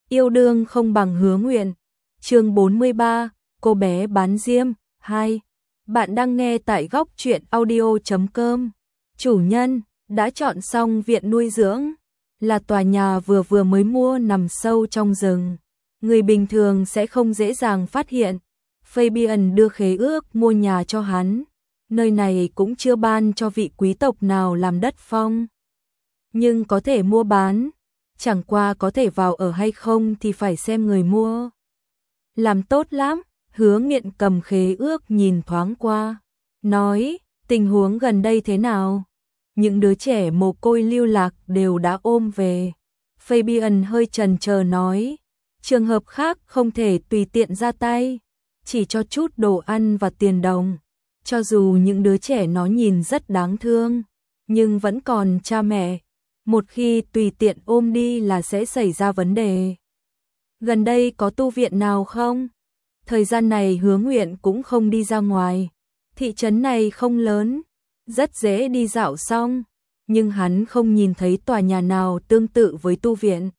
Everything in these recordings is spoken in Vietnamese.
Yêu đương không bằng hứa nguyện. Chương 43, cô bé bán diêm 2. Bạn đang nghe tại góc truyện audio.com. Chủ nhân đã chọn xong viện nuôi dưỡng, là tòa nhà vừa mới mua nằm sâu trong rừng. Người bình thường sẽ không dễ dàng phát hiện. Fabian đưa khế ước mua nhà cho hắn. Nơi này cũng chưa ban cho vị quý tộc nào làm đất phong, nhưng có thể mua bán. Chẳng qua có thể vào ở hay không thì phải xem người mua. Làm tốt lắm. Hứa Nghiện cầm khế ước nhìn thoáng qua, nói, tình huống gần đây thế nào? Những đứa trẻ mồ côi lưu lạc đều đã ôm về. Fabian hơi chần chờ nói, trường hợp khác không thể tùy tiện ra tay, chỉ cho chút đồ ăn và tiền đồng. Cho dù những đứa trẻ nó nhìn rất đáng thương, nhưng vẫn còn cha mẹ. Một khi tùy tiện ôm đi là sẽ xảy ra vấn đề. Gần đây có tu viện nào không? Thời gian này Hứa Nguyện cũng không đi ra ngoài. Thị trấn này không lớn, rất dễ đi dạo xong, nhưng hắn không nhìn thấy tòa nhà nào tương tự với tu viện.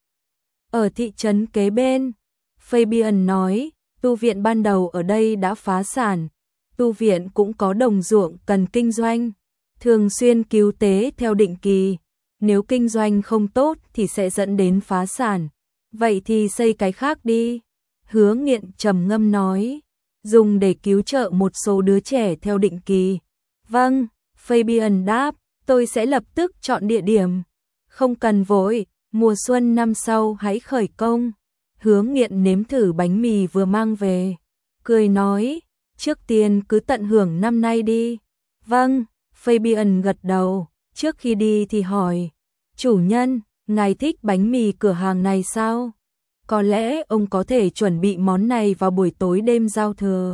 Ở thị trấn kế bên, Fabian nói, tu viện ban đầu ở đây đã phá sản. Tu viện cũng có đồng ruộng cần kinh doanh, thường xuyên cứu tế theo định kỳ. Nếu kinh doanh không tốt thì sẽ dẫn đến phá sản. Vậy thì xây cái khác đi. Hứa Nghiện trầm ngâm nói, dùng để cứu trợ một số đứa trẻ theo định kỳ. Vâng, Fabian đáp, tôi sẽ lập tức chọn địa điểm. Không cần vội, mùa xuân năm sau hãy khởi công. Hứa Nghiện nếm thử bánh mì vừa mang về, cười nói, trước tiên cứ tận hưởng năm nay đi. Vâng, Fabian gật đầu, trước khi đi thì hỏi, chủ nhân, ngài thích bánh mì cửa hàng này sao? Có lẽ ông có thể chuẩn bị món này vào buổi tối đêm giao thừa.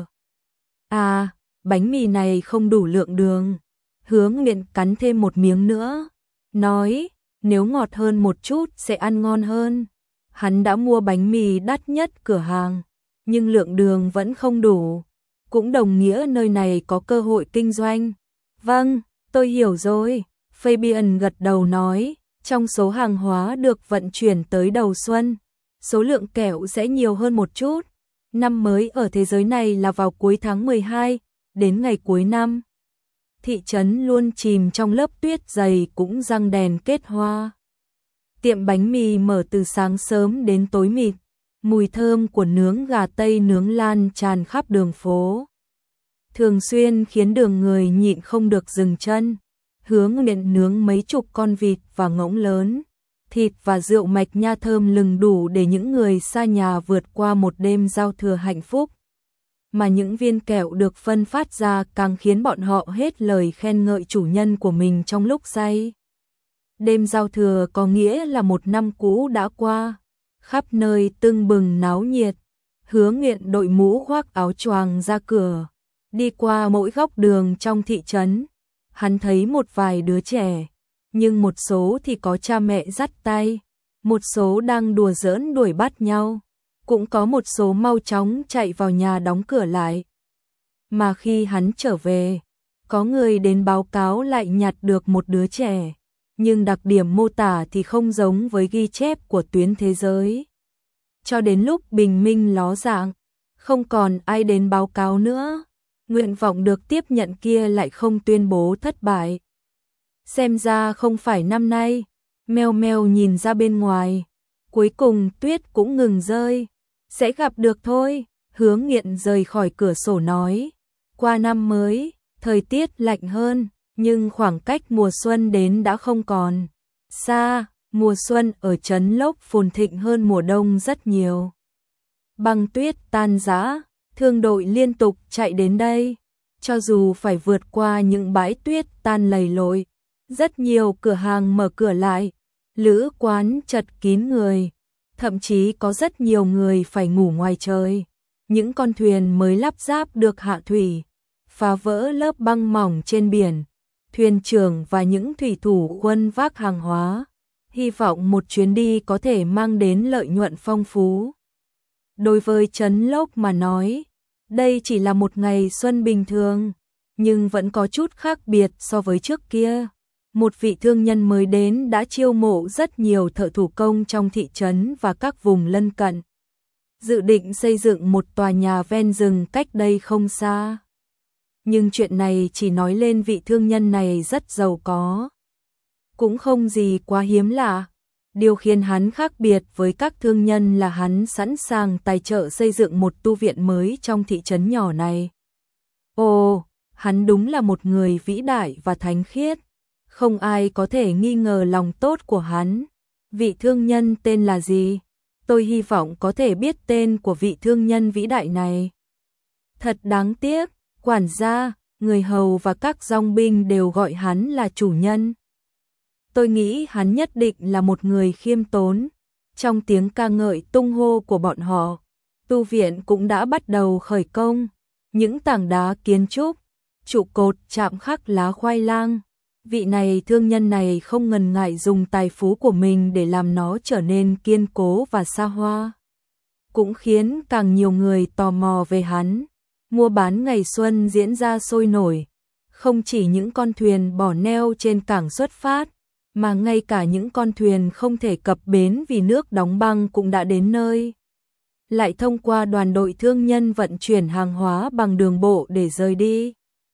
À, bánh mì này không đủ lượng đường. Hứa Nghiện cắn thêm một miếng nữa, nói, nếu ngọt hơn một chút sẽ ăn ngon hơn. Hắn đã mua bánh mì đắt nhất cửa hàng, nhưng lượng đường vẫn không đủ. Cũng đồng nghĩa nơi này có cơ hội kinh doanh. Vâng, tôi hiểu rồi. Fabian gật đầu nói, trong số hàng hóa được vận chuyển tới đầu xuân, số lượng kẹo sẽ nhiều hơn một chút. Năm mới ở thế giới này là vào cuối tháng 12, đến ngày cuối năm. Thị trấn luôn chìm trong lớp tuyết dày cũng răng đèn kết hoa. Tiệm bánh mì mở từ sáng sớm đến tối mịt, mùi thơm của nướng gà Tây nướng lan tràn khắp đường phố, thường xuyên khiến đường người nhịn không được dừng chân. Hứa Nghiện nướng mấy chục con vịt và ngỗng lớn, thịt và rượu mạch nha thơm lừng đủ để những người xa nhà vượt qua một đêm giao thừa hạnh phúc. Mà những viên kẹo được phân phát ra càng khiến bọn họ hết lời khen ngợi chủ nhân của mình trong lúc say. Đêm giao thừa có nghĩa là một năm cũ đã qua, khắp nơi tưng bừng náo nhiệt. Hứa Nghiện đội mũ khoác áo choàng ra cửa, đi qua mỗi góc đường trong thị trấn. Hắn thấy một vài đứa trẻ, nhưng một số thì có cha mẹ dắt tay, một số đang đùa giỡn đuổi bắt nhau, cũng có một số mau chóng chạy vào nhà đóng cửa lại. Mà khi hắn trở về, có người đến báo cáo lại nhặt được một đứa trẻ, nhưng đặc điểm mô tả thì không giống với ghi chép của tuyến thế giới. Cho đến lúc bình minh ló dạng, không còn ai đến báo cáo nữa. Nguyện vọng được tiếp nhận kia lại không tuyên bố thất bại. Xem ra không phải năm nay. Meo Meo nhìn ra bên ngoài, cuối cùng tuyết cũng ngừng rơi. Sẽ gặp được thôi. Hứa Nghiện rời khỏi cửa sổ nói, qua năm mới, thời tiết lạnh hơn, nhưng khoảng cách mùa xuân đến đã không còn xa. Mùa xuân ở trấn Lốc phồn thịnh hơn mùa đông rất nhiều. Băng tuyết tan rã, thương đội liên tục chạy đến đây, cho dù phải vượt qua những bãi tuyết tan lầy lội. Rất nhiều cửa hàng mở cửa lại, lữ quán chật kín người, thậm chí có rất nhiều người phải ngủ ngoài trời. Những con thuyền mới lắp ráp được hạ thủy, phá vỡ lớp băng mỏng trên biển. Thuyền trưởng và những thủy thủ khuân vác hàng hóa, hy vọng một chuyến đi có thể mang đến lợi nhuận phong phú. Đối với trấn Lốc mà nói, đây chỉ là một ngày xuân bình thường, nhưng vẫn có chút khác biệt so với trước kia. một vị thương nhân mới đến đã chiêu mộ rất nhiều thợ thủ công trong thị trấn và các vùng lân cận, dự định xây dựng một tòa nhà ven rừng cách đây không xa. Nhưng chuyện này chỉ nói lên vị thương nhân này rất giàu có. Cũng không gì quá hiếm lạ. Điều khiến hắn khác biệt với các thương nhân là hắn sẵn sàng tài trợ xây dựng một tu viện mới trong thị trấn nhỏ này. Ồ, hắn đúng là một người vĩ đại và thánh khiết. Không ai có thể nghi ngờ lòng tốt của hắn. Vị thương nhân tên là gì? Tôi hy vọng có thể biết tên của vị thương nhân vĩ đại này. Thật đáng tiếc, quản gia, người hầu và các dòng binh đều gọi hắn là chủ nhân. Tôi nghĩ hắn nhất định là một người khiêm tốn. Trong tiếng ca ngợi tung hô của bọn họ, tu viện cũng đã bắt đầu khởi công. Những tảng đá kiến trúc, trụ cột chạm khắc lá khoai lang. Vị này thương nhân này không ngần ngại dùng tài phú của mình để làm nó trở nên kiên cố và xa hoa. Cũng khiến càng nhiều người tò mò về hắn. Mua bán ngày xuân diễn ra sôi nổi. Không chỉ những con thuyền bỏ neo trên cảng xuất phát, mà ngay cả những con thuyền không thể cập bến vì nước đóng băng cũng đã đến nơi. Lại thông qua đoàn đội thương nhân vận chuyển hàng hóa bằng đường bộ để rời đi.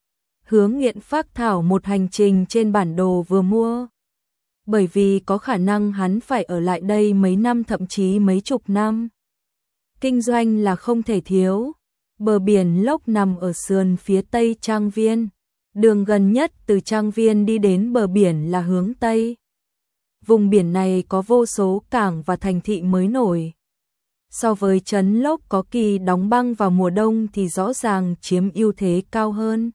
Hứa Nghiện phác thảo một hành trình trên bản đồ vừa mua. Bởi vì có khả năng hắn phải ở lại đây mấy năm thậm chí mấy chục năm. Kinh doanh là không thể thiếu. Bờ biển Lốc nằm ở sườn phía tây Trang Viên. Đường gần nhất từ Trang Viên đi đến bờ biển là hướng Tây. Vùng biển này có vô số cảng và thành thị mới nổi. So với trấn Lốc có kỳ đóng băng vào mùa đông thì rõ ràng chiếm ưu thế cao hơn.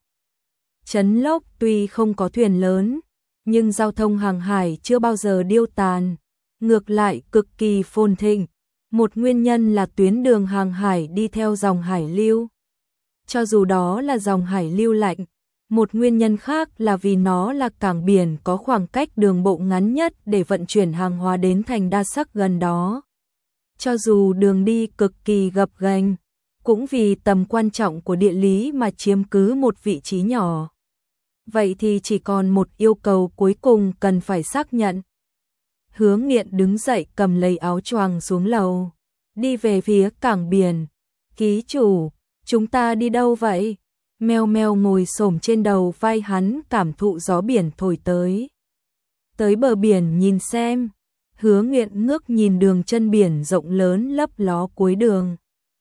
Trấn Lốc tuy không có thuyền lớn, nhưng giao thông hàng hải chưa bao giờ điêu tàn, ngược lại cực kỳ phồn thịnh. Một nguyên nhân là tuyến đường hàng hải đi theo dòng hải lưu. Cho dù đó là dòng hải lưu lạnh, một nguyên nhân khác là vì nó là cảng biển có khoảng cách đường bộ ngắn nhất để vận chuyển hàng hóa đến thành đa sắc gần đó. Cho dù đường đi cực kỳ gập ghềnh, cũng vì tầm quan trọng của địa lý mà chiếm cứ một vị trí nhỏ. Vậy thì chỉ còn một yêu cầu cuối cùng cần phải xác nhận. Hứa Nghiện đứng dậy cầm lấy áo choàng xuống lầu, đi về phía cảng biển. Ký chủ, chúng ta đi đâu vậy? Meo Meo ngồi xổm trên đầu vai hắn cảm thụ gió biển thổi tới. Tới bờ biển nhìn xem. Hứa Nghiện ngước nhìn đường chân biển rộng lớn lấp ló cuối đường.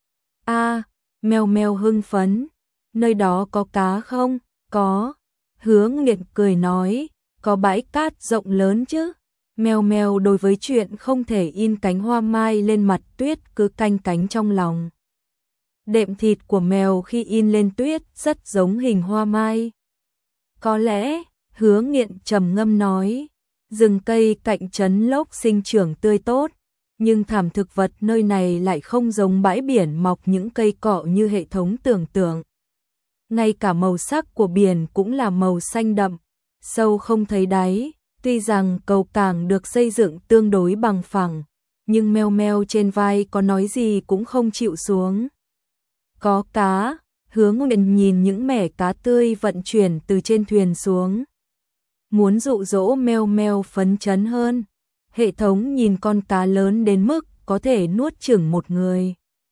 Meo Meo hưng phấn. Nơi đó có cá không? Có. Hứa Nghiện cười nói, có bãi cát rộng lớn chứ. Meo Meo đối với chuyện không thể in cánh hoa mai lên mặt tuyết cứ canh cánh trong lòng. Đệm thịt của mèo khi in lên tuyết rất giống hình hoa mai. Có lẽ, Hứa Nghiện trầm ngâm nói, rừng cây cạnh trấn Lốc sinh trưởng tươi tốt, nhưng thảm thực vật nơi này lại không giống bãi biển mọc những cây cọ như hệ thống tưởng tượng. Ngay cả màu sắc của biển cũng là màu xanh đậm, sâu không thấy đáy. Tuy rằng cầu cảng được xây dựng tương đối bằng phẳng, nhưng Meo Meo trên vai có nói gì cũng không chịu xuống. Có cá. Hứa Nghiện nhìn những mẻ cá tươi vận chuyển từ trên thuyền xuống. Muốn dụ dỗ Meo Meo phấn chấn hơn. Hệ thống nhìn con cá lớn đến mức có thể nuốt chửng một người.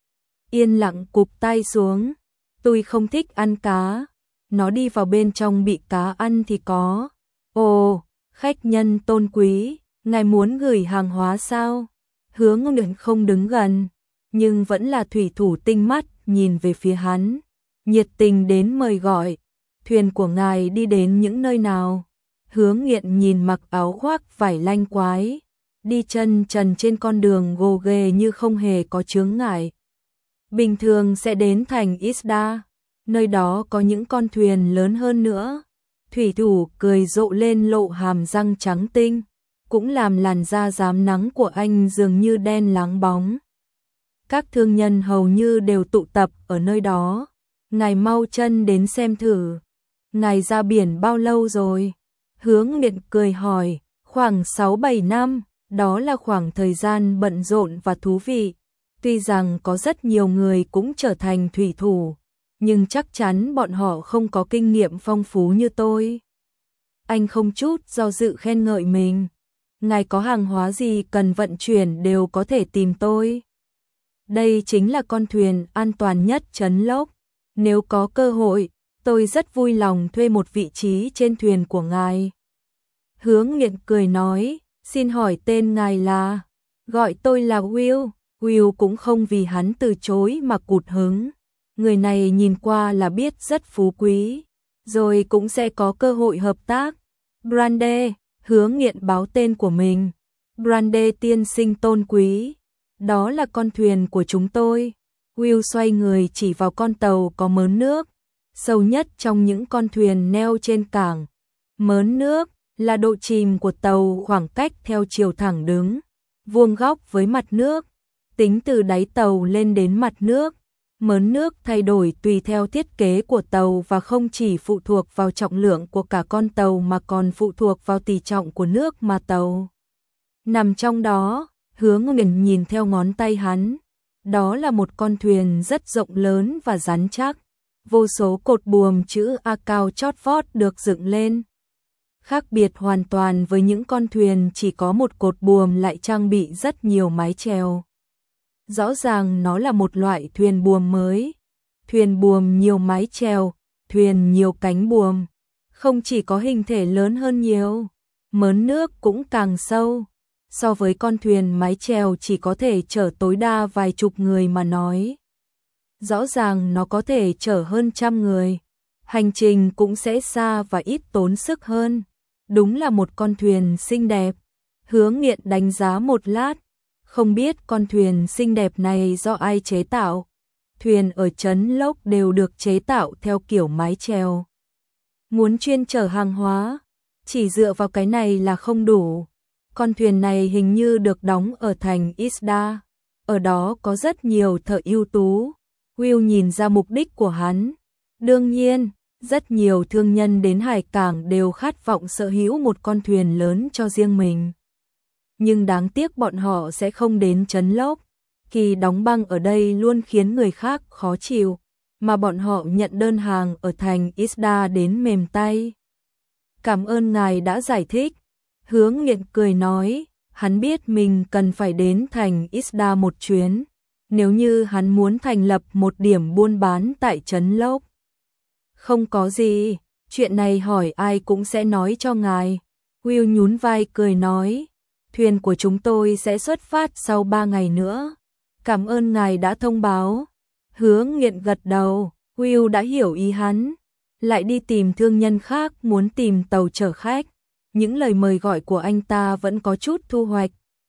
Yên lặng cụp tay xuống. Tôi không thích ăn cá. Nó đi vào bên trong bị cá ăn thì có. Ồ, khách nhân tôn quý, ngài muốn gửi hàng hóa sao? Hứa Nghiện không đứng gần, nhưng vẫn là thủy thủ tinh mắt nhìn về phía hắn, nhiệt tình đến mời gọi. Thuyền của ngài đi đến những nơi nào? Hứa Nghiện nhìn mặc áo khoác vải lanh quái, đi chân trần trên con đường gồ ghề như không hề có chướng ngại. Bình thường sẽ đến thành Isda, nơi đó có những con thuyền lớn hơn nữa. Thủy thủ cười rộ lên lộ hàm răng trắng tinh, cũng làm làn da rám nắng của anh dường như đen láng bóng. Các thương nhân hầu như đều tụ tập ở nơi đó. Ngài mau chân đến xem thử. Ngài ra biển bao lâu rồi? Hứa Nghiện cười hỏi. Khoảng 6-7 năm, đó là khoảng thời gian bận rộn và thú vị. Tuy rằng có rất nhiều người cũng trở thành thủy thủ, nhưng chắc chắn bọn họ không có kinh nghiệm phong phú như tôi. anh không chút do dự khen ngợi mình. Ngài có hàng hóa gì cần vận chuyển đều có thể tìm tôi. Đây chính là con thuyền an toàn nhất Trấn Lốc. Nếu có cơ hội, tôi rất vui lòng thuê một vị trí trên thuyền của ngài. Hứa Nghiện cười nói, xin hỏi tên ngài là? Gọi tôi là Will. Will cũng không vì hắn từ chối mà cụt hứng. Người này nhìn qua là biết rất phú quý, rồi cũng sẽ có cơ hội hợp tác. Brande, Hứa Nghiện báo tên của mình. Brande tiên sinh tôn quý. Đó là con thuyền của chúng tôi. Will xoay người chỉ vào con tàu có mớn nước, sâu nhất trong những con thuyền neo trên cảng. Mớn nước là độ chìm của tàu khoảng cách theo chiều thẳng đứng, vuông góc với mặt nước. Tính từ đáy tàu lên đến mặt nước, mớn nước thay đổi tùy theo thiết kế của tàu và không chỉ phụ thuộc vào trọng lượng của cả con tàu mà còn phụ thuộc vào tỷ trọng của nước mà tàu nằm trong đó. Hứa Nghiện nhìn theo ngón tay hắn. Đó là một con thuyền rất rộng lớn và rắn chắc. Vô số cột buồm chữ A cao chót vót được dựng lên. Khác biệt hoàn toàn với những con thuyền chỉ có một cột buồm lại trang bị rất nhiều mái chèo. Rõ ràng nó là một loại thuyền buồm mới. Thuyền buồm nhiều mái chèo, thuyền nhiều cánh buồm. Không chỉ có hình thể lớn hơn nhiều, mớn nước cũng càng sâu. So với con thuyền mái chèo chỉ có thể chở tối đa vài chục người mà nói, rõ ràng nó có thể chở hơn 100 người. Hành trình cũng sẽ xa và ít tốn sức hơn. Đúng là một con thuyền xinh đẹp. Hứa Nghiện đánh giá một lát, không biết con thuyền xinh đẹp này do ai chế tạo. Thuyền ở Trấn Lốc đều được chế tạo theo kiểu mái chèo. Muốn chuyên chở hàng hóa, chỉ dựa vào cái này là không đủ. Con thuyền này hình như được đóng ở thành Isda. Ở đó có rất nhiều thợ ưu tú. Will nhìn ra mục đích của hắn. Đương nhiên, rất nhiều thương nhân đến hải cảng đều khát vọng sở hữu một con thuyền lớn cho riêng mình. Nhưng đáng tiếc bọn họ sẽ không đến Trấn Lốc. Kỳ đóng băng ở đây luôn khiến người khác khó chịu, mà bọn họ nhận đơn hàng ở thành Isda đến mềm tay. Cảm ơn ngài đã giải thích. Hứa Nghiện cười nói, hắn biết mình cần phải đến thành Isda một chuyến, nếu như hắn muốn thành lập một điểm buôn bán tại Trấn Lốc. Không có gì, chuyện này hỏi ai cũng sẽ nói cho ngài. Will nhún vai cười nói, thuyền của chúng tôi sẽ xuất phát sau 3 ngày nữa. Cảm ơn ngài đã thông báo. Hứa Nghiện gật đầu, Will đã hiểu ý hắn, lại đi tìm thương nhân khác muốn tìm tàu chở khách. Những lời mời gọi của anh ta vẫn có chút thu hoạch.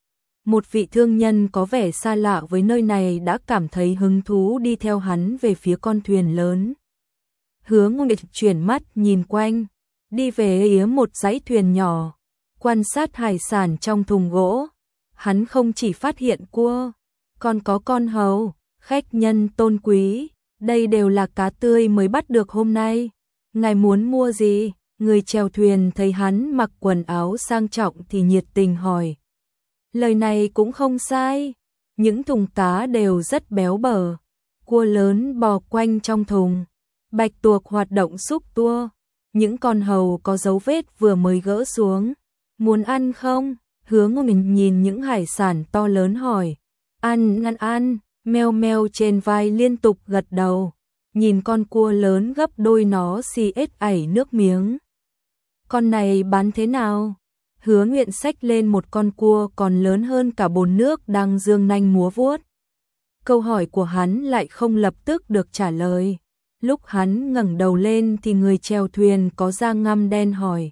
Một vị thương nhân có vẻ xa lạ với nơi này đã cảm thấy hứng thú đi theo hắn về phía con thuyền lớn. Hứa Nghiện chuyển mắt nhìn quanh, đi về phía một dãy thuyền nhỏ, quan sát hải sản trong thùng gỗ. Hắn không chỉ phát hiện cua, còn có con hầu. Khách nhân tôn quý, đây đều là cá tươi mới bắt được hôm nay. Ngài muốn mua gì? Người chèo thuyền thấy hắn mặc quần áo sang trọng thì nhiệt tình hỏi. Lời này cũng không sai. Những thùng cá đều rất béo bở. Cua lớn bò quanh trong thùng. Bạch tuộc hoạt động xúc tua. Những con hầu có dấu vết vừa mới gỡ xuống. Muốn ăn không? Hứa Nghiện nhìn những hải sản to lớn hỏi. Ăn, ăn. Meo meo trên vai liên tục gật đầu. Nhìn con cua lớn gấp đôi nó xì ếch ảy nước miếng. Con này bán thế nào? Hứa Nghiện xách lên một con cua còn lớn hơn cả bồn nước đang dương nanh múa vuốt. Câu hỏi của hắn lại không lập tức được trả lời. Lúc hắn ngẩng đầu lên thì người chèo thuyền có da ngăm đen hỏi.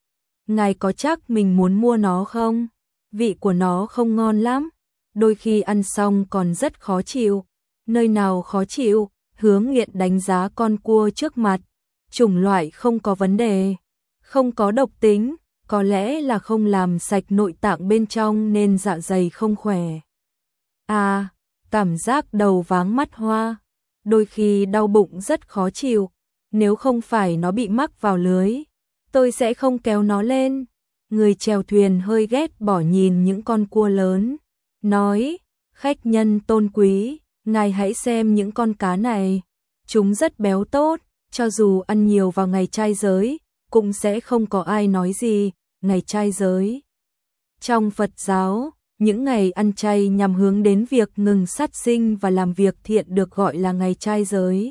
Ngài có chắc mình muốn mua nó không? Vị của nó không ngon lắm. Đôi khi ăn xong còn rất khó chịu. Nơi nào khó chịu? Hứa Nghiện đánh giá con cua trước mặt. Chủng loại không có vấn đề. Không có độc tính, có lẽ là không làm sạch nội tạng bên trong nên dạ dày không khỏe. À, cảm giác đầu váng mắt hoa, đôi khi đau bụng rất khó chịu, nếu không phải nó bị mắc vào lưới, tôi sẽ không kéo nó lên. Người chèo thuyền hơi ghét bỏ nhìn những con cua lớn, nói, khách nhân tôn quý, ngài hãy xem những con cá này, chúng rất béo tốt, cho dù ăn nhiều vào ngày trai giới, cũng sẽ không có ai nói gì. Ngày trai giới. Trong Phật giáo, những ngày ăn chay nhằm hướng đến việc ngừng sát sinh và làm việc thiện được gọi là ngày trai giới.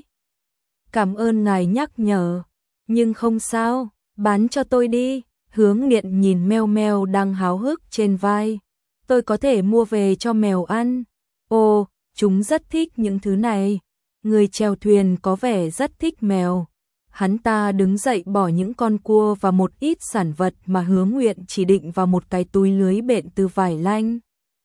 Cảm ơn ngài nhắc nhở, nhưng không sao, bán cho tôi đi. Hướng Nghiện nhìn mèo mèo đang háo hức trên vai. Tôi có thể mua về cho mèo ăn. Ồ, chúng rất thích những thứ này. Người chèo thuyền có vẻ rất thích mèo. Hắn ta đứng dậy bỏ những con cua và một ít sản vật mà Hướng Nguyện chỉ định vào một cái túi lưới bện từ vải lanh.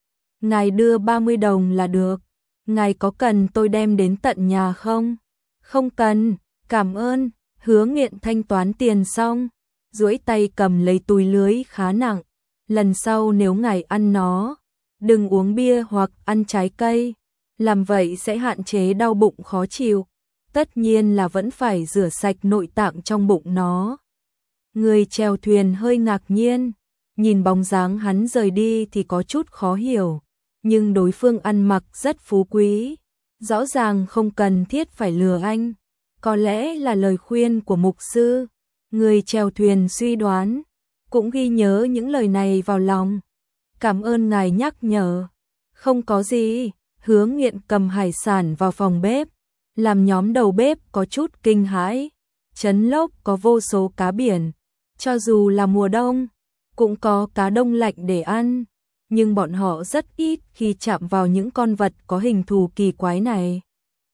Ngài đưa 30 đồng là được. Ngài có cần tôi đem đến tận nhà không? Không cần, cảm ơn. Hướng Nghiện thanh toán tiền xong, duỗi tay cầm lấy túi lưới khá nặng. Lần sau nếu ngài ăn nó, đừng uống bia hoặc ăn trái cây. Làm vậy sẽ hạn chế đau bụng khó chịu. Tất nhiên là vẫn phải rửa sạch nội tạng trong bụng nó. Người chèo thuyền hơi ngạc nhiên, nhìn bóng dáng hắn rời đi thì có chút khó hiểu. Nhưng đối phương ăn mặc rất phú quý, rõ ràng không cần thiết phải lừa anh. Có lẽ là lời khuyên của mục sư. Người chèo thuyền suy đoán, cũng ghi nhớ những lời này vào lòng. Cảm ơn ngài nhắc nhở. Không có gì. Hướng Nghiện cầm hải sản vào phòng bếp, làm nhóm đầu bếp có chút kinh hãi. Trấn Lốc có vô số cá biển, cho dù là mùa đông, cũng có cá đông lạnh để ăn. Nhưng bọn họ rất ít khi chạm vào những con vật có hình thù kỳ quái này.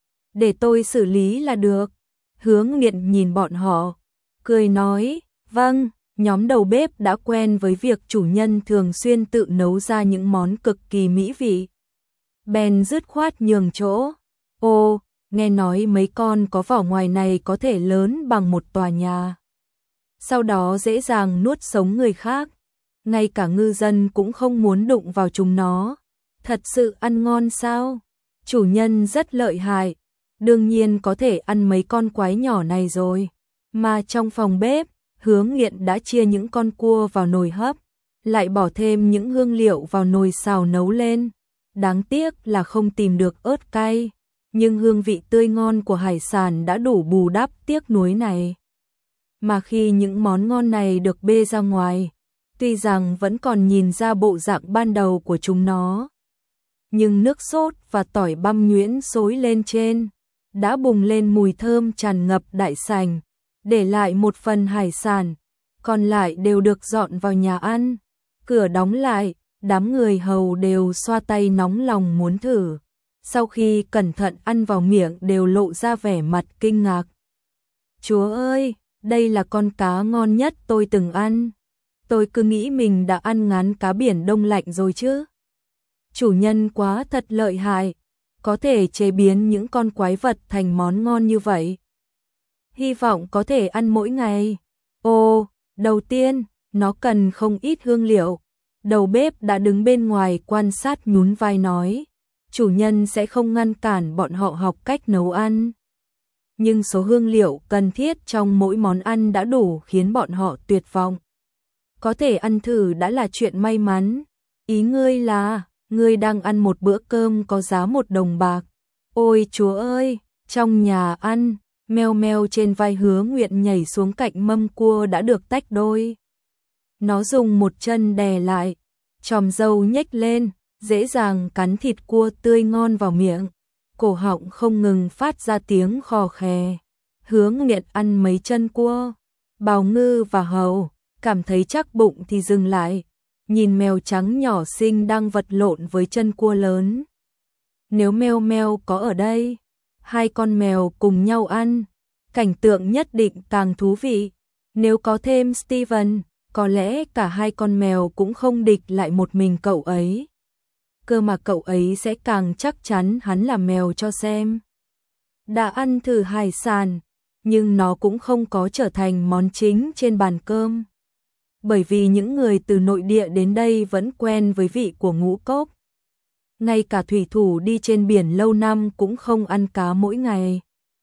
Để tôi xử lý là được. Hướng Nghiện nhìn bọn họ, cười nói, vâng. Nhóm đầu bếp đã quen với việc chủ nhân thường xuyên tự nấu ra những món cực kỳ mỹ vị. Bèn dứt khoát nhường chỗ. Ô, nghe nói mấy con có vỏ ngoài này có thể lớn bằng một tòa nhà. Sau đó dễ dàng nuốt sống người khác. Ngay cả ngư dân cũng không muốn đụng vào chúng nó. Thật sự ăn ngon sao? Chủ nhân rất lợi hại. Đương nhiên có thể ăn mấy con quái nhỏ này rồi. Mà trong phòng bếp, Hướng Nghiện đã chia những con cua vào nồi hấp, lại bỏ thêm những hương liệu vào nồi xào nấu lên. Đáng tiếc là không tìm được ớt cay, nhưng hương vị tươi ngon của hải sản đã đủ bù đắp tiếc nuối này. Mà khi những món ngon này được bê ra ngoài, tuy rằng vẫn còn nhìn ra bộ dạng ban đầu của chúng nó, nhưng nước sốt và tỏi băm nhuyễn xối lên trên đã bùng lên mùi thơm tràn ngập đại sảnh. Để lại một phần hải sản, còn lại đều được dọn vào nhà ăn. Cửa đóng lại, đám người hầu đều xoa tay nóng lòng muốn thử. Sau khi cẩn thận ăn vào miệng đều lộ ra vẻ mặt kinh ngạc. Chúa ơi, đây là con cá ngon nhất tôi từng ăn. Tôi cứ nghĩ mình đã ăn ngán cá biển đông lạnh rồi chứ. Chủ nhân quá thật lợi hại, có thể chế biến những con quái vật thành món ngon như vậy. Hy vọng có thể ăn mỗi ngày. Ồ, đầu tiên, nó cần không ít hương liệu. Đầu bếp đã đứng bên ngoài quan sát nhún vai nói. Chủ nhân sẽ không ngăn cản bọn họ học cách nấu ăn. Nhưng số hương liệu cần thiết trong mỗi món ăn đã đủ khiến bọn họ tuyệt vọng. Có thể ăn thử đã là chuyện may mắn. Ý ngươi là, ngươi đang ăn một bữa cơm có giá 1 đồng bạc. Ôi chúa ơi, trong nhà ăn. Mèo mèo trên vai Hướng Nguyện nhảy xuống cạnh mâm cua đã được tách đôi. Nó dùng một chân đè lại, chòm râu nhếch lên, dễ dàng cắn thịt cua tươi ngon vào miệng. Cổ họng không ngừng phát ra tiếng khò khè. Hướng Nguyện ăn mấy chân cua. Bào Ngư và Hầu cảm thấy chắc bụng thì dừng lại, nhìn mèo trắng nhỏ xinh đang vật lộn với chân cua lớn. Nếu mèo mèo có ở đây, hai con mèo cùng nhau ăn, cảnh tượng nhất định càng thú vị. Nếu có thêm Steven, có lẽ cả hai con mèo cũng không địch lại một mình cậu ấy. Cơ mà cậu ấy sẽ càng chắc chắn hắn là mèo cho xem. Đã ăn thử hải sản, nhưng nó cũng không có trở thành món chính trên bàn cơm. Bởi vì những người từ nội địa đến đây vẫn quen với vị của ngũ cốc. Ngay cả thủy thủ đi trên biển lâu năm cũng không ăn cá mỗi ngày.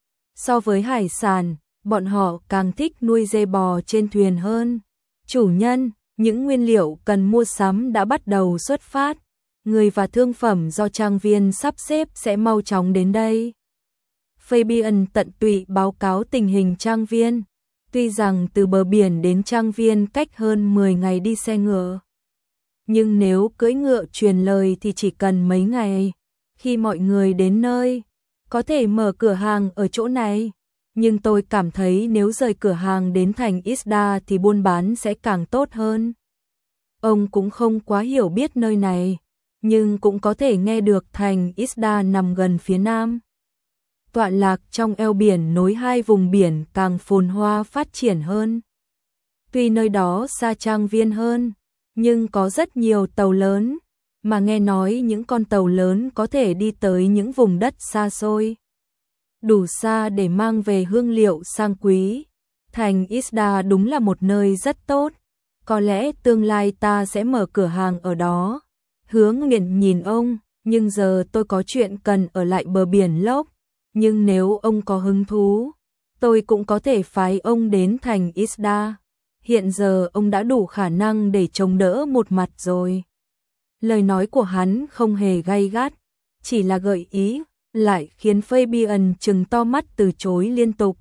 So với hải sản, bọn họ càng thích nuôi dê bò trên thuyền hơn. Chủ nhân, những nguyên liệu cần mua sắm đã bắt đầu xuất phát. Người và thương phẩm do trang viên sắp xếp sẽ mau chóng đến đây. Fabian tận tụy báo cáo tình hình trang viên. Tuy rằng từ bờ biển đến trang viên cách hơn 10 ngày đi xe ngựa, nhưng nếu cưỡi ngựa truyền lời thì chỉ cần mấy ngày. Khi mọi người đến nơi, có thể mở cửa hàng ở chỗ này, nhưng tôi cảm thấy nếu rời cửa hàng đến thành Isda thì buôn bán sẽ càng tốt hơn. Ông cũng không quá hiểu biết nơi này, nhưng cũng có thể nghe được thành Isda nằm gần phía nam, tọa lạc trong eo biển nối hai vùng biển càng phồn hoa phát triển hơn. Tuy nơi đó xa trang viên hơn, nhưng có rất nhiều tàu lớn, mà nghe nói những con tàu lớn có thể đi tới những vùng đất xa xôi, đủ xa để mang về hương liệu sang quý. Thành Isda đúng là một nơi rất tốt, có lẽ tương lai ta sẽ mở cửa hàng ở đó. Hứa Nguyện nhìn ông, nhưng giờ tôi có chuyện cần ở lại bờ biển Lốc, nhưng nếu ông có hứng thú, tôi cũng có thể phái ông đến thành Isda. Hiện giờ ông đã đủ khả năng để chống đỡ một mặt rồi. Lời nói của hắn không hề gay gắt, chỉ là gợi ý, lại khiến Fabian trừng to mắt từ chối liên tục.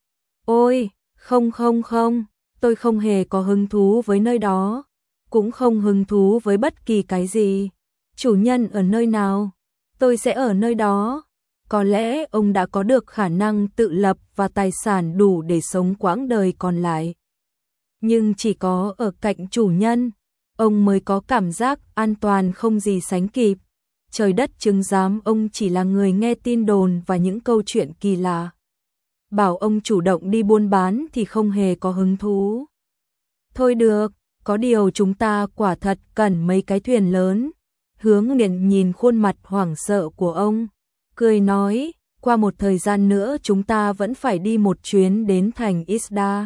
Ôi, không, tôi không hề có hứng thú với nơi đó, cũng không hứng thú với bất kỳ cái gì. Chủ nhân ở nơi nào, tôi sẽ ở nơi đó. Có lẽ ông đã có được khả năng tự lập và tài sản đủ để sống quãng đời còn lại. Nhưng chỉ có ở cạnh chủ nhân, ông mới có cảm giác an toàn không gì sánh kịp. Trời đất chứng giám ông chỉ là người nghe tin đồn và những câu chuyện kỳ lạ. Bảo ông chủ động đi buôn bán thì không hề có hứng thú. Thôi được, có điều chúng ta quả thật cần mấy cái thuyền lớn. Hứa Nguyện nhìn khuôn mặt hoảng sợ của ông, cười nói, qua một thời gian nữa chúng ta vẫn phải đi một chuyến đến thành Isda.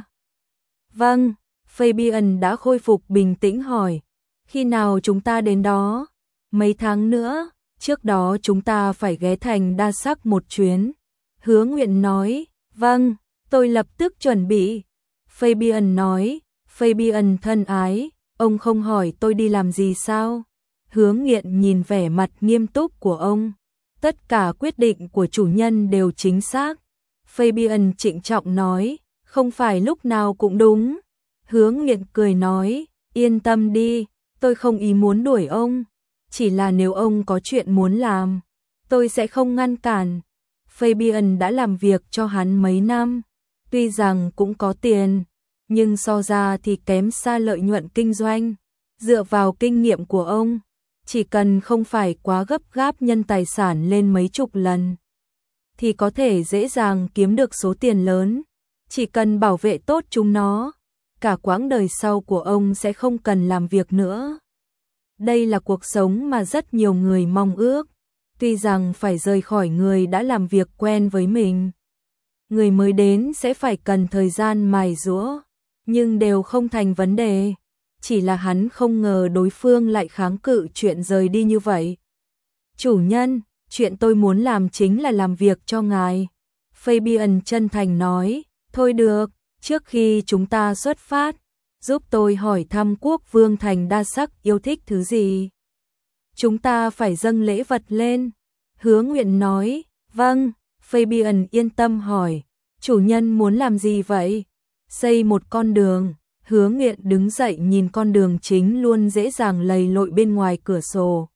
Vâng, Fabian đã khôi phục bình tĩnh hỏi, khi nào chúng ta đến đó? Mấy tháng nữa, trước đó chúng ta phải ghé thành Đa Sắc một chuyến. Hứa Nguyện nói, vâng, tôi lập tức chuẩn bị. Fabian nói, Fabian thân ái, ông không hỏi tôi đi làm gì sao? Hứa Nguyện nhìn vẻ mặt nghiêm túc của ông. Tất cả quyết định của chủ nhân đều chính xác. Fabian trịnh trọng nói, không phải lúc nào cũng đúng. Hứa Nguyện cười nói, yên tâm đi, tôi không ý muốn đuổi ông. Chỉ là nếu ông có chuyện muốn làm, tôi sẽ không ngăn cản. Fabian đã làm việc cho hắn mấy năm, tuy rằng cũng có tiền, nhưng so ra thì kém xa lợi nhuận kinh doanh. Dựa vào kinh nghiệm của ông, chỉ cần không phải quá gấp gáp nhân tài sản lên mấy chục lần, thì có thể dễ dàng kiếm được số tiền lớn. Chỉ cần bảo vệ tốt chúng nó, cả quãng đời sau của ông sẽ không cần làm việc nữa. Đây là cuộc sống mà rất nhiều người mong ước. Tuy rằng phải rời khỏi người đã làm việc quen với mình, người mới đến sẽ phải cần thời gian mài giũa, nhưng đều không thành vấn đề. Chỉ là hắn không ngờ đối phương lại kháng cự chuyện rời đi như vậy. Chủ nhân, chuyện tôi muốn làm chính là làm việc cho ngài. Fabian chân thành nói, thôi được, trước khi chúng ta xuất phát, giúp tôi hỏi thăm quốc vương thành Đa Sắc yêu thích thứ gì. Chúng ta phải dâng lễ vật lên. Hứa Nguyện nói, vâng. Fabian yên tâm hỏi, chủ nhân muốn làm gì vậy? Xây một con đường. Hứa Nguyện đứng dậy nhìn con đường chính luôn dễ dàng lầy lội bên ngoài cửa sổ.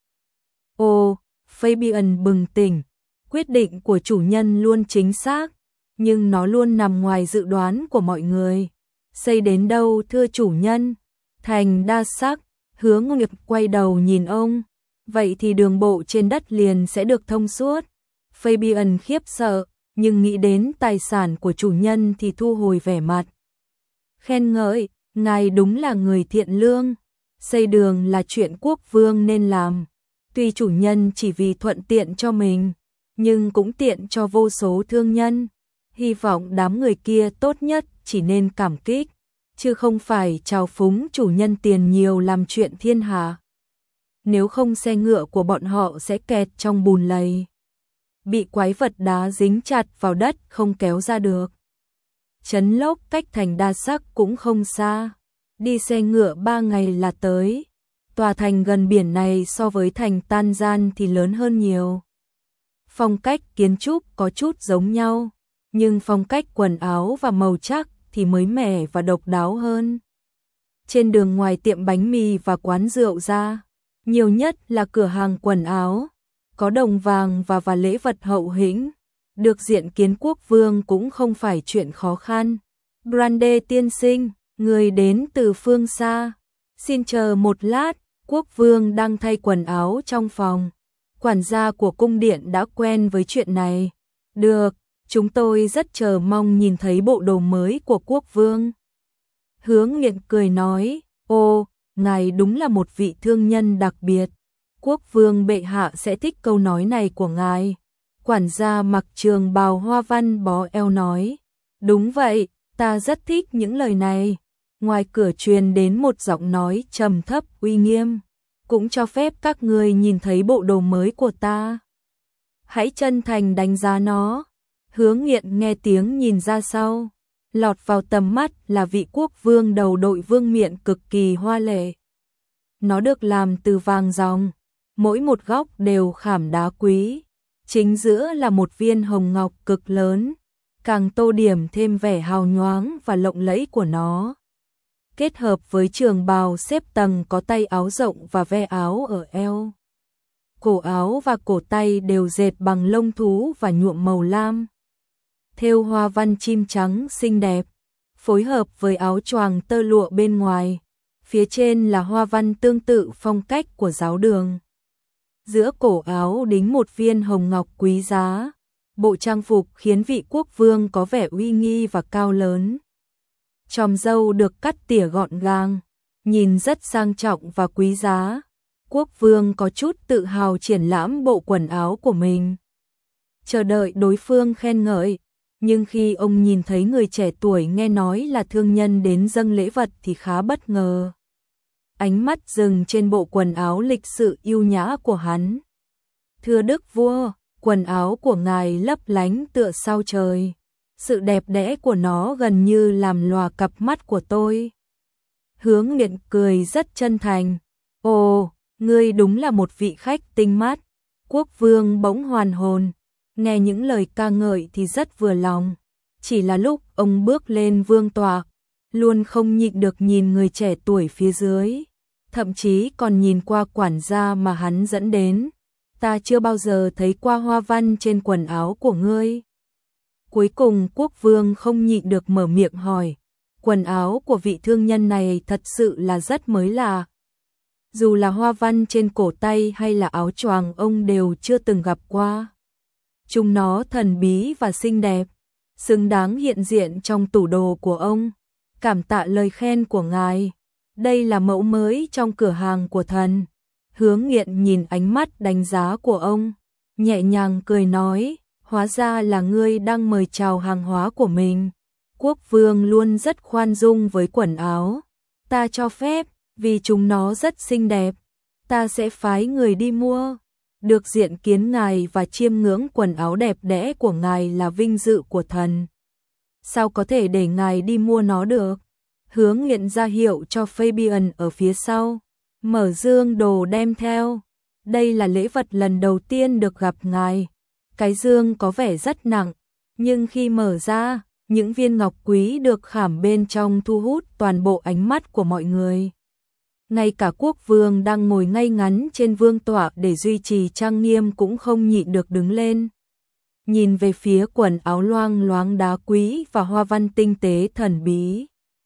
Ồ, Fabian bừng tỉnh, quyết định của chủ nhân luôn chính xác, nhưng nó luôn nằm ngoài dự đoán của mọi người. Xây đến đâu thưa chủ nhân? Thành Đa Sắc. Hứa Nguyện quay đầu nhìn ông, vậy thì đường bộ trên đất liền sẽ được thông suốt. Fabian khiếp sợ, nhưng nghĩ đến tài sản của chủ nhân thì thu hồi vẻ mặt. Khen ngợi, ngài đúng là người thiện lương. Xây đường là chuyện quốc vương nên làm. Tuy chủ nhân chỉ vì thuận tiện cho mình, nhưng cũng tiện cho vô số thương nhân. Hy vọng đám người kia tốt nhất chỉ nên cảm kích, chứ không phải trào phúng chủ nhân tiền nhiều làm chuyện thiên hạ. Nếu không xe ngựa của bọn họ sẽ kẹt trong bùn lầy, bị quái vật đá dính chặt vào đất không kéo ra được. Trấn Lốc cách thành Đa Sắc cũng không xa, đi xe ngựa 3 ngày là tới. Tòa thành gần biển này so với thành Tan Gian thì lớn hơn nhiều. Phong cách kiến trúc có chút giống nhau, nhưng phong cách quần áo và màu sắc thì mới mẻ và độc đáo hơn. Trên đường ngoài tiệm bánh mì và quán rượu ra, nhiều nhất là cửa hàng quần áo, có đồng vàng và lễ vật hậu hĩnh. Được diện kiến quốc vương cũng không phải chuyện khó khăn. Grande tiên sinh, người đến từ phương xa. Xin chờ một lát, quốc vương đang thay quần áo trong phòng. Quản gia của cung điện đã quen với chuyện này. Được, chúng tôi rất chờ mong nhìn thấy bộ đồ mới của quốc vương. Hướng Nghiện cười nói, ô, ngài đúng là một vị thương nhân đặc biệt. Quốc vương bệ hạ sẽ thích câu nói này của ngài. Quản gia mặc trường bào hoa văn bó eo nói, đúng vậy, ta rất thích những lời này. Ngoài cửa truyền đến một giọng nói trầm thấp uy nghiêm, cũng cho phép các người nhìn thấy bộ đồ mới của ta. Hãy chân thành đánh giá nó. Hướng Nghiện nghe tiếng nhìn ra sau, lọt vào tầm mắt là vị quốc vương đầu đội vương miện cực kỳ hoa lệ. Nó được làm từ vàng ròng, mỗi một góc đều khảm đá quý. Chính giữa là một viên hồng ngọc cực lớn, càng tô điểm thêm vẻ hào nhoáng và lộng lẫy của nó. Kết hợp với trường bào xếp tầng có tay áo rộng và ve áo ở eo. Cổ áo và cổ tay đều dệt bằng lông thú và nhuộm màu lam. Thêu hoa văn chim trắng xinh đẹp, phối hợp với áo choàng tơ lụa bên ngoài. Phía trên là hoa văn tương tự phong cách của giáo đường. Giữa cổ áo đính một viên hồng ngọc quý giá. Bộ trang phục khiến vị quốc vương có vẻ uy nghi và cao lớn. Chòm râu được cắt tỉa gọn gàng, nhìn rất sang trọng và quý giá. Quốc vương có chút tự hào triển lãm bộ quần áo của mình, chờ đợi đối phương khen ngợi. Nhưng khi ông nhìn thấy người trẻ tuổi nghe nói là thương nhân đến dâng lễ vật thì khá bất ngờ. Ánh mắt dừng trên bộ quần áo lịch sự yêu nhã của hắn. Thưa đức vua, quần áo của ngài lấp lánh tựa sao trời. Sự đẹp đẽ của nó gần như làm lòa cặp mắt của tôi. Hướng Nghiện cười rất chân thành. Ồ, ngươi đúng là một vị khách tinh mắt. Quốc vương bỗng hoàn hồn, nghe những lời ca ngợi thì rất vừa lòng. Chỉ là lúc ông bước lên vương tọa, luôn không nhịn được nhìn người trẻ tuổi phía dưới, thậm chí còn nhìn qua quản gia mà hắn dẫn đến. Ta chưa bao giờ thấy qua hoa văn trên quần áo của ngươi. Cuối cùng quốc vương không nhịn được mở miệng hỏi, quần áo của vị thương nhân này thật sự là rất mới lạ. Dù là hoa văn trên cổ tay hay là áo choàng ông đều chưa từng gặp qua. Chúng nó thần bí và xinh đẹp, xứng đáng hiện diện trong tủ đồ của ông. Cảm tạ lời khen của ngài. Đây là mẫu mới trong cửa hàng của thần. Hướng Nghiện nhìn ánh mắt đánh giá của ông, nhẹ nhàng cười nói, hóa ra là ngươi đang mời chào hàng hóa của mình. Quốc vương luôn rất khoan dung với quần áo. Ta cho phép, vì chúng nó rất xinh đẹp, ta sẽ phái người đi mua. Được diện kiến ngài và chiêm ngưỡng quần áo đẹp đẽ của ngài là vinh dự của thần. Sao có thể để ngài đi mua nó được? Hướng Nghiện ra hiệu cho Fabian ở phía sau, mở dương đồ đem theo. Đây là lễ vật lần đầu tiên được gặp ngài. Cái dương có vẻ rất nặng, nhưng khi mở ra, những viên ngọc quý được khảm bên trong thu hút toàn bộ ánh mắt của mọi người. Ngay cả quốc vương đang ngồi ngay ngắn trên vương tọa để duy trì trang nghiêm cũng không nhịn được đứng lên. Nhìn về phía quần áo loang loáng đá quý và hoa văn tinh tế thần bí.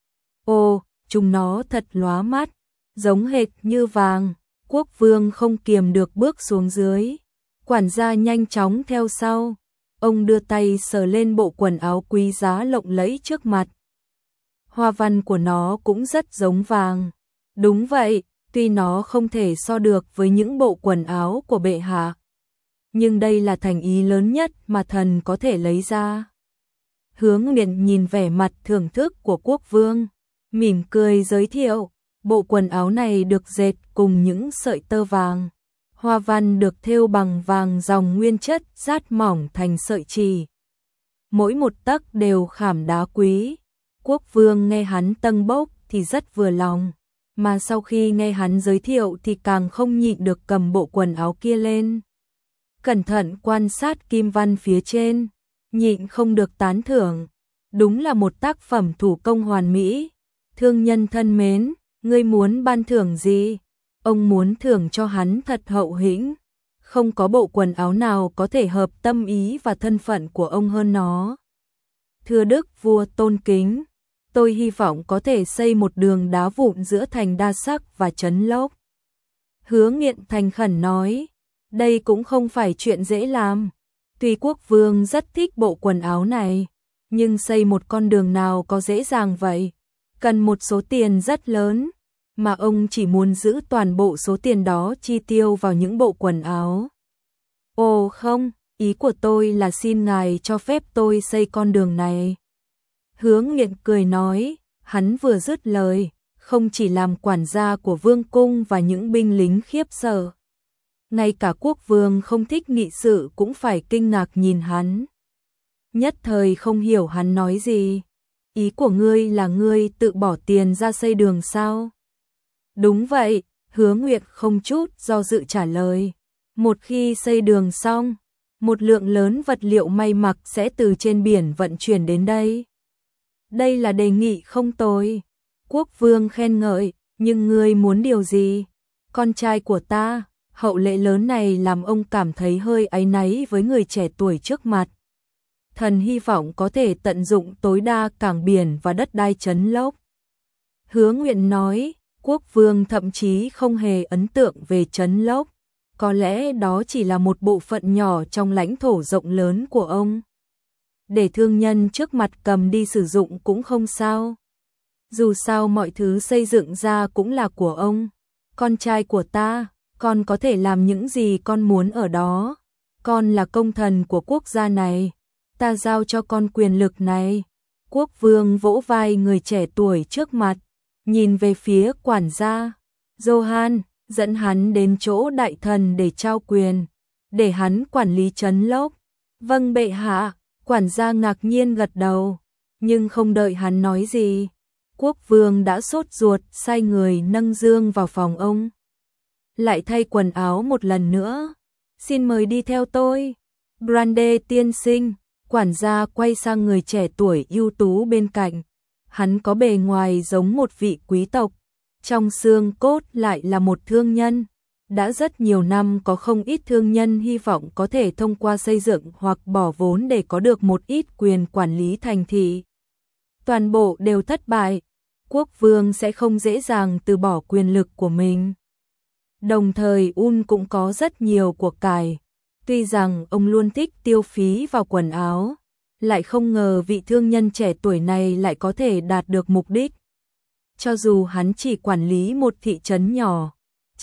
Ô, chúng nó thật lóa mắt, giống hệt như vàng. Quốc vương không kiềm được bước xuống dưới. Quản gia nhanh chóng theo sau. Ông đưa tay sờ lên bộ quần áo quý giá lộng lẫy trước mặt. Hoa văn của nó cũng rất giống vàng. Đúng vậy, tuy nó không thể so được với những bộ quần áo của bệ hạ, nhưng đây là thành ý lớn nhất mà thần có thể lấy ra. Hướng Nghiện nhìn vẻ mặt thưởng thức của quốc vương, mỉm cười giới thiệu, bộ quần áo này được dệt cùng những sợi tơ vàng. Hoa văn được thêu bằng vàng dòng nguyên chất rát mỏng thành sợi chì. Mỗi một tấc đều khảm đá quý. Quốc vương nghe hắn tâng bốc thì rất vừa lòng, mà sau khi nghe hắn giới thiệu thì càng không nhịn được cầm bộ quần áo kia lên. Cẩn thận quan sát kim văn phía trên, nhịn không được tán thưởng. đúng là một tác phẩm thủ công hoàn mỹ. Thương nhân thân mến, ngươi muốn ban thưởng gì? Ông muốn thưởng cho hắn thật hậu hĩnh. Không có bộ quần áo nào có thể hợp tâm ý và thân phận của ông hơn nó. Thưa Đức vua tôn kính, tôi hy vọng có thể xây một đường đá vụn giữa thành Đa Sắc và Trấn Lốc. Hứa Nghiện thành khẩn nói, đây cũng không phải chuyện dễ làm. Tuy quốc vương rất thích bộ quần áo này, nhưng xây một con đường nào có dễ dàng vậy? Cần một số tiền rất lớn, mà ông chỉ muốn giữ toàn bộ số tiền đó chi tiêu vào những bộ quần áo. Ồ không, ý của tôi là xin ngài cho phép tôi xây con đường này. Hứa Nghiện cười nói, hắn vừa dứt lời, không chỉ làm quản gia của vương cung và những binh lính khiếp sợ. Ngay cả quốc vương không thích nghị sự cũng phải kinh ngạc nhìn hắn. Nhất thời không hiểu hắn nói gì. Ý của ngươi là ngươi tự bỏ tiền ra xây đường sao? Đúng vậy, Hứa Nguyệt không chút do dự trả lời. Một khi xây đường xong, một lượng lớn vật liệu may mặc sẽ từ trên biển vận chuyển đến đây. Đây là đề nghị không tồi. Quốc vương khen ngợi, nhưng ngươi muốn điều gì? Con trai của ta, hậu lễ lớn này làm ông cảm thấy hơi áy náy với người trẻ tuổi trước mặt. Thần hy vọng có thể tận dụng tối đa cảng biển và đất đai Trấn Lốc. Hứa Nguyện nói, quốc vương thậm chí không hề ấn tượng về Trấn Lốc. Có lẽ đó chỉ là một bộ phận nhỏ trong lãnh thổ rộng lớn của ông. Để thương nhân trước mặt cầm đi sử dụng cũng không sao. Dù sao mọi thứ xây dựng ra cũng là của ông. Con trai của ta, con có thể làm những gì con muốn ở đó. Con là công thần của quốc gia này. Ta giao cho con quyền lực này. Quốc vương vỗ vai người trẻ tuổi trước mặt, nhìn về phía quản gia. Johan, dẫn hắn đến chỗ đại thần để trao quyền, để hắn quản lý Trấn Lốc. Vâng bệ hạ, quản gia ngạc nhiên gật đầu, nhưng không đợi hắn nói gì. Quốc vương đã sốt ruột sai người nâng dương vào phòng ông. Lại thay quần áo một lần nữa. Xin mời đi theo tôi. Brande tiên sinh. Quản gia quay sang người trẻ tuổi ưu tú bên cạnh. Hắn có bề ngoài giống một vị quý tộc, trong xương cốt lại là một thương nhân. Đã rất nhiều năm có không ít thương nhân hy vọng có thể thông qua xây dựng hoặc bỏ vốn để có được một ít quyền quản lý thành thị. Toàn bộ đều thất bại. Quốc vương sẽ không dễ dàng từ bỏ quyền lực của mình. Đồng thời cũng có rất nhiều của cải. Tuy rằng ông luôn thích tiêu phí vào quần áo, lại không ngờ vị thương nhân trẻ tuổi này lại có thể đạt được mục đích. Cho dù hắn chỉ quản lý một thị trấn nhỏ,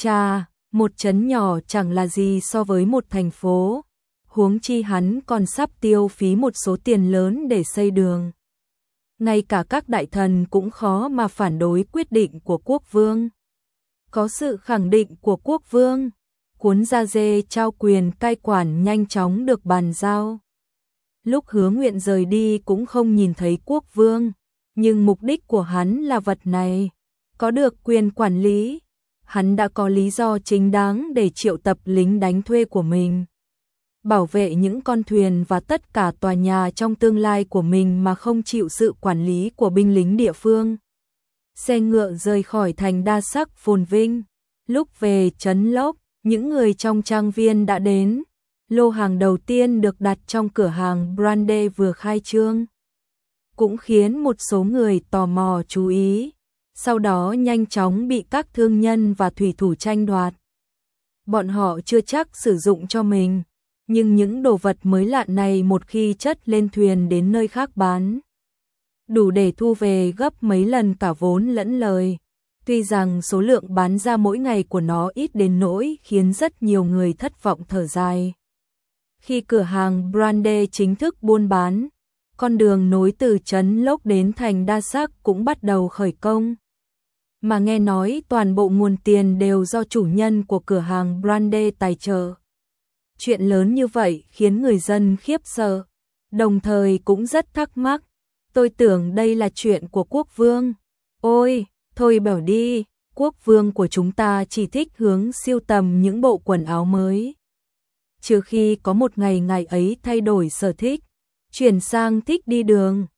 một trấn nhỏ chẳng là gì so với một thành phố, huống chi hắn còn sắp tiêu phí một số tiền lớn để xây đường. Ngay cả các đại thần cũng khó mà phản đối quyết định của quốc vương. Có sự khẳng định của quốc vương, cuốn da dê trao quyền cai quản nhanh chóng được bàn giao. Lúc Hứa Nguyện rời đi cũng không nhìn thấy quốc vương, nhưng mục đích của hắn là vật này, có được quyền quản lý. Hắn đã có lý do chính đáng để triệu tập lính đánh thuê của mình, bảo vệ những con thuyền và tất cả tòa nhà trong tương lai của mình mà không chịu sự quản lý của binh lính địa phương. Xe ngựa rời khỏi thành Đa Sắc phồn vinh. Lúc về Trấn Lốc, những người trong trang viên đã đến. Lô hàng đầu tiên được đặt trong cửa hàng Brande vừa khai trương, cũng khiến một số người tò mò chú ý. Sau đó nhanh chóng bị các thương nhân và thủy thủ tranh đoạt. Bọn họ chưa chắc sử dụng cho mình, nhưng những đồ vật mới lạ này một khi chất lên thuyền đến nơi khác bán, đủ để thu về gấp mấy lần cả vốn lẫn lời. Tuy rằng số lượng bán ra mỗi ngày của nó ít đến nỗi khiến rất nhiều người thất vọng thở dài. Khi cửa hàng Brande chính thức buôn bán, con đường nối từ Trấn Lốc đến thành Đa Sắc cũng bắt đầu khởi công. Mà nghe nói toàn bộ nguồn tiền đều do chủ nhân của cửa hàng Brande tài trợ. Chuyện lớn như vậy khiến người dân khiếp sợ, đồng thời cũng rất thắc mắc. Tôi tưởng đây là chuyện của quốc vương. Ôi, thôi bảo đi, quốc vương của chúng ta chỉ thích hướng sưu tầm những bộ quần áo mới. Trừ khi có một ngày ngài ấy thay đổi sở thích, chuyển sang thích đi đường.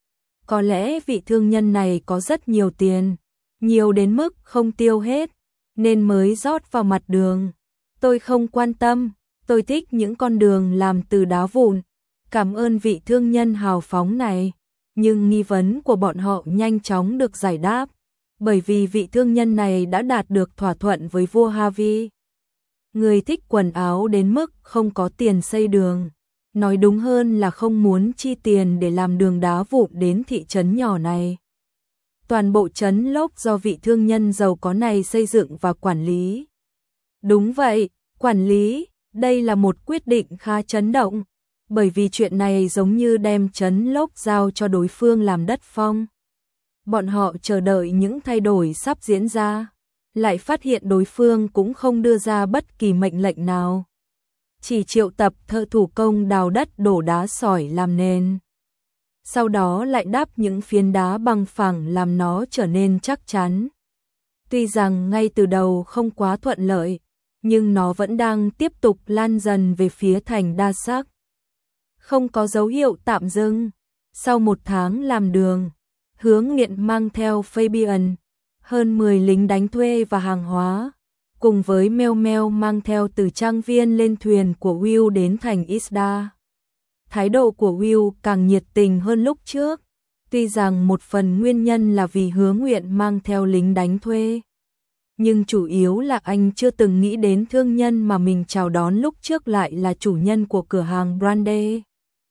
Có lẽ vị thương nhân này có rất nhiều tiền, nhiều đến mức không tiêu hết, nên mới rót vào mặt đường. Tôi không quan tâm, tôi thích những con đường làm từ đá vụn. Cảm ơn vị thương nhân hào phóng này. Nhưng nghi vấn của bọn họ nhanh chóng được giải đáp, bởi vì vị thương nhân này đã đạt được thỏa thuận với vua Harvey. Người thích quần áo đến mức không có tiền xây đường. Nói đúng hơn là không muốn chi tiền để làm đường đá vụn đến thị trấn nhỏ này. Toàn bộ trấn Lốc do vị thương nhân giàu có này xây dựng và quản lý. Đúng vậy, quản lý, đây là một quyết định khá chấn động, bởi vì chuyện này giống như đem trấn Lốc giao cho đối phương làm đất phong. Bọn họ chờ đợi những thay đổi sắp diễn ra, lại phát hiện đối phương cũng không đưa ra bất kỳ mệnh lệnh nào. Chỉ triệu tập thợ thủ công đào đất đổ đá sỏi làm nền. Sau đó lại đắp những phiến đá bằng phẳng làm nó trở nên chắc chắn. Tuy rằng ngay từ đầu không quá thuận lợi, nhưng nó vẫn đang tiếp tục lan dần về phía thành đa sắc. Không có dấu hiệu tạm dừng. Sau 1 tháng làm đường, Hứa Nghiện mang theo Fabian, hơn 10 lính đánh thuê và hàng hóa, cùng với Meo Meo mang theo từ trang viên lên thuyền của Will đến thành Isda. Thái độ của Will càng nhiệt tình hơn lúc trước, tuy rằng một phần nguyên nhân là vì Hứa Nguyện mang theo lính đánh thuê. Nhưng chủ yếu là anh chưa từng nghĩ đến thương nhân mà mình chào đón lúc trước lại là chủ nhân của cửa hàng Brandy.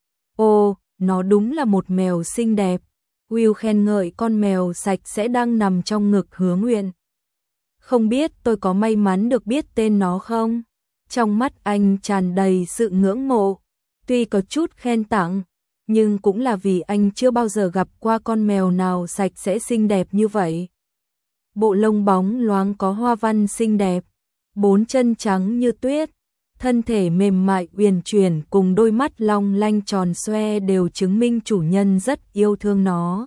Ồ, nó đúng là một mèo xinh đẹp. Will khen ngợi con mèo sạch sẽ đang nằm trong ngực Hứa Nguyện. Không biết tôi có may mắn được biết tên nó không? Trong mắt anh tràn đầy sự ngưỡng mộ. Tuy có chút khen tặng, nhưng cũng là vì anh chưa bao giờ gặp qua con mèo nào sạch sẽ xinh đẹp như vậy. Bộ lông bóng loáng có hoa văn xinh đẹp, 4 chân trắng như tuyết, thân thể mềm mại uyển chuyển cùng đôi mắt long lanh tròn xoe đều chứng minh chủ nhân rất yêu thương nó.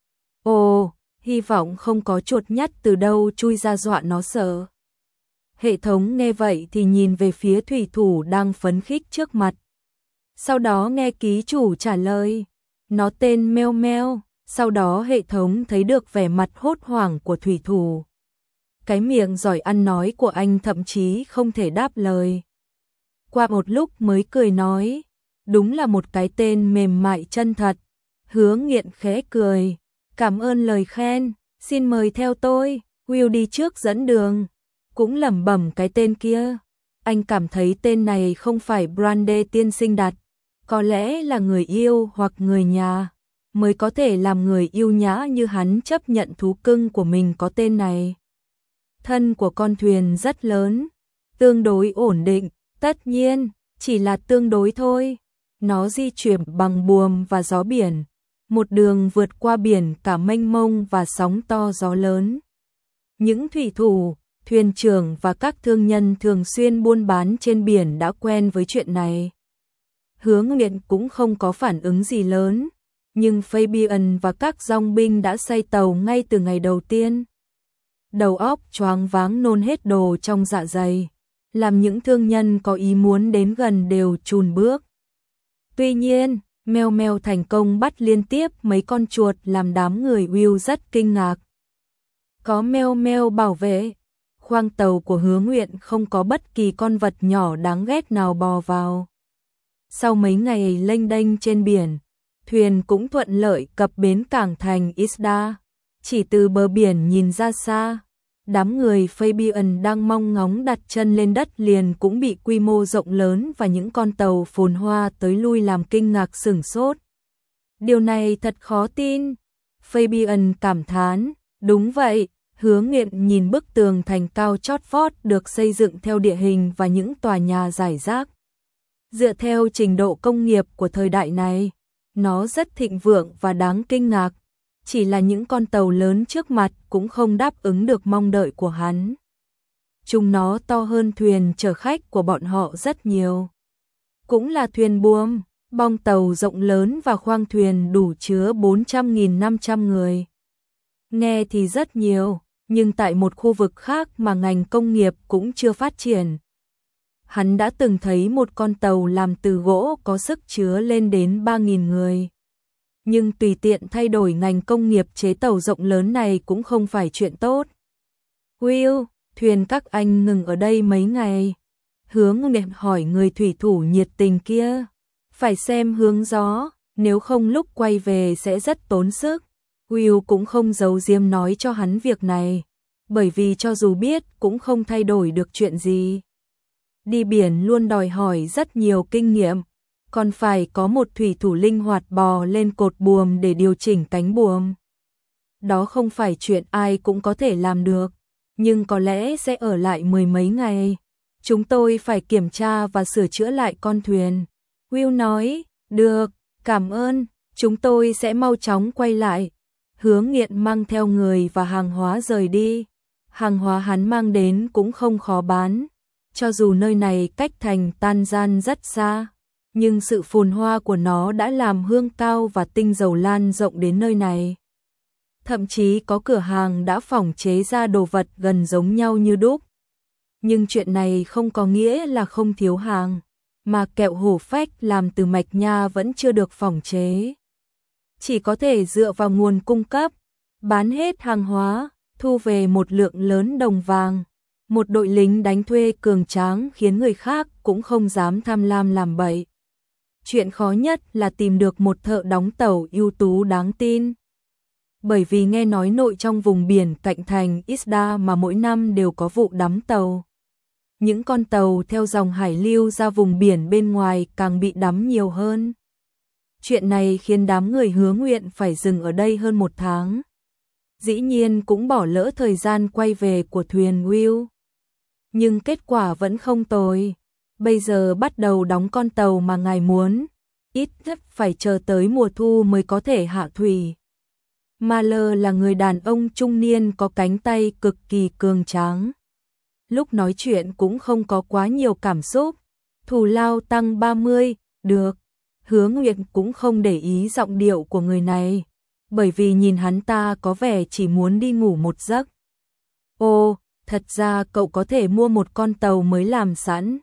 Ồ, hy vọng không có chuột nhắt từ đâu chui ra dọa nó sợ. Hệ thống nghe vậy thì nhìn về phía thủy thủ đang phấn khích trước mặt. Sau đó nghe ký chủ trả lời, nó tên Meo Meo. Sau đó hệ thống thấy được vẻ mặt hốt hoảng của thủy thủ. Cái miệng giỏi ăn nói của anh thậm chí không thể đáp lời. Qua một lúc mới cười nói, đúng là một cái tên mềm mại chân thật. Hứa Nghiện khẽ cười, cảm ơn lời khen, xin mời theo tôi. Will đi trước dẫn đường, cũng lẩm bẩm cái tên kia. Anh cảm thấy tên này không phải Brandy tiên sinh đặt, có lẽ là người yêu hoặc người nhà mới có thể làm người yêu nhã như hắn chấp nhận thú cưng của mình có tên này. Thân của con thuyền rất lớn, tương đối ổn định, tất nhiên, chỉ là tương đối thôi. Nó di chuyển bằng buồm và gió biển, một đường vượt qua biển cả mênh mông và sóng to gió lớn. Những thủy thủ, thuyền trưởng và các thương nhân thường xuyên buôn bán trên biển đã quen với chuyện này. Hứa Nguyện cũng không có phản ứng gì lớn. Nhưng Fabian và các dòng binh đã xây tàu ngay từ ngày đầu tiên. Đầu óc choáng váng nôn hết đồ trong dạ dày, làm những thương nhân có ý muốn đến gần đều chùn bước. Tuy nhiên, Meo Meo thành công bắt liên tiếp mấy con chuột làm đám người Will rất kinh ngạc. Có Meo Meo bảo vệ, khoang tàu của Hứa Nguyện không có bất kỳ con vật nhỏ đáng ghét nào bò vào. Sau mấy ngày lênh đênh trên biển, thuyền cũng thuận lợi cập bến cảng thành Isda. Chỉ từ bờ biển nhìn ra xa, đám người Fabian đang mong ngóng đặt chân lên đất liền cũng bị quy mô rộng lớn và những con tàu phồn hoa tới lui làm kinh ngạc sửng sốt. Điều này thật khó tin. Fabian cảm thán, đúng vậy. Hứa Nghiện nhìn bức tường thành cao chót vót được xây dựng theo địa hình và những tòa nhà rải rác. Dựa theo trình độ công nghiệp của thời đại này, nó rất thịnh vượng và đáng kinh ngạc, chỉ là những con tàu lớn trước mặt cũng không đáp ứng được mong đợi của hắn. Chúng nó to hơn thuyền chở khách của bọn họ rất nhiều. Cũng là thuyền buồm, bong tàu rộng lớn và khoang thuyền đủ chứa 400.500 người. Nghe thì rất nhiều, nhưng tại một khu vực khác mà ngành công nghiệp cũng chưa phát triển. Hắn đã từng thấy một con tàu làm từ gỗ có sức chứa lên đến 3.000 người. Nhưng tùy tiện thay đổi ngành công nghiệp chế tàu rộng lớn này cũng không phải chuyện tốt. Will, thuyền các anh ngừng ở đây mấy ngày? Hứa Nguyện hỏi người thủy thủ nhiệt tình kia. Phải xem hướng gió, nếu không lúc quay về sẽ rất tốn sức. Will cũng không giấu giếm nói cho hắn việc này, bởi vì cho dù biết cũng không thay đổi được chuyện gì. Đi biển luôn đòi hỏi rất nhiều kinh nghiệm, còn phải có một thủy thủ linh hoạt bò lên cột buồm để điều chỉnh cánh buồm. Đó không phải chuyện ai cũng có thể làm được, nhưng có lẽ sẽ ở lại mười mấy ngày. Chúng tôi phải kiểm tra và sửa chữa lại con thuyền. Will nói, được, cảm ơn, chúng tôi sẽ mau chóng quay lại. Hứa Nghiện mang theo người và hàng hóa rời đi. Hàng hóa hắn mang đến cũng không khó bán, cho dù nơi này cách thành Tanzan rất xa, nhưng sự phồn hoa của nó đã làm hương cao và tinh dầu lan rộng đến nơi này. Thậm chí có cửa hàng đã phỏng chế ra đồ vật gần giống nhau như đúc. Nhưng chuyện này không có nghĩa là không thiếu hàng, mà kẹo hổ phách làm từ mạch nha vẫn chưa được phỏng chế. Chỉ có thể dựa vào nguồn cung cấp, bán hết hàng hóa, thu về một lượng lớn đồng vàng. Một đội lính đánh thuê cường tráng khiến người khác cũng không dám tham lam làm bậy. Chuyện khó nhất là tìm được một thợ đóng tàu ưu tú đáng tin. Bởi vì nghe nói nội trong vùng biển cạnh thành Isda mà mỗi năm đều có vụ đắm tàu. Những con tàu theo dòng hải lưu ra vùng biển bên ngoài càng bị đắm nhiều hơn. Chuyện này khiến đám người Hứa Nguyện phải dừng ở đây hơn một tháng. Dĩ nhiên cũng bỏ lỡ thời gian quay về của thuyền Will. Nhưng kết quả vẫn không tồi. Bây giờ bắt đầu đóng con tàu mà ngài muốn. Ít nhất phải chờ tới mùa thu mới có thể hạ thủy. Mahler là người đàn ông trung niên có cánh tay cực kỳ cường tráng. Lúc nói chuyện cũng không có quá nhiều cảm xúc. Thù lao tăng 30, được. Hứa Nguyện cũng không để ý giọng điệu của người này, bởi vì nhìn hắn ta có vẻ chỉ muốn đi ngủ một giấc. Ồ, thật ra cậu có thể mua một con tàu mới làm sẵn.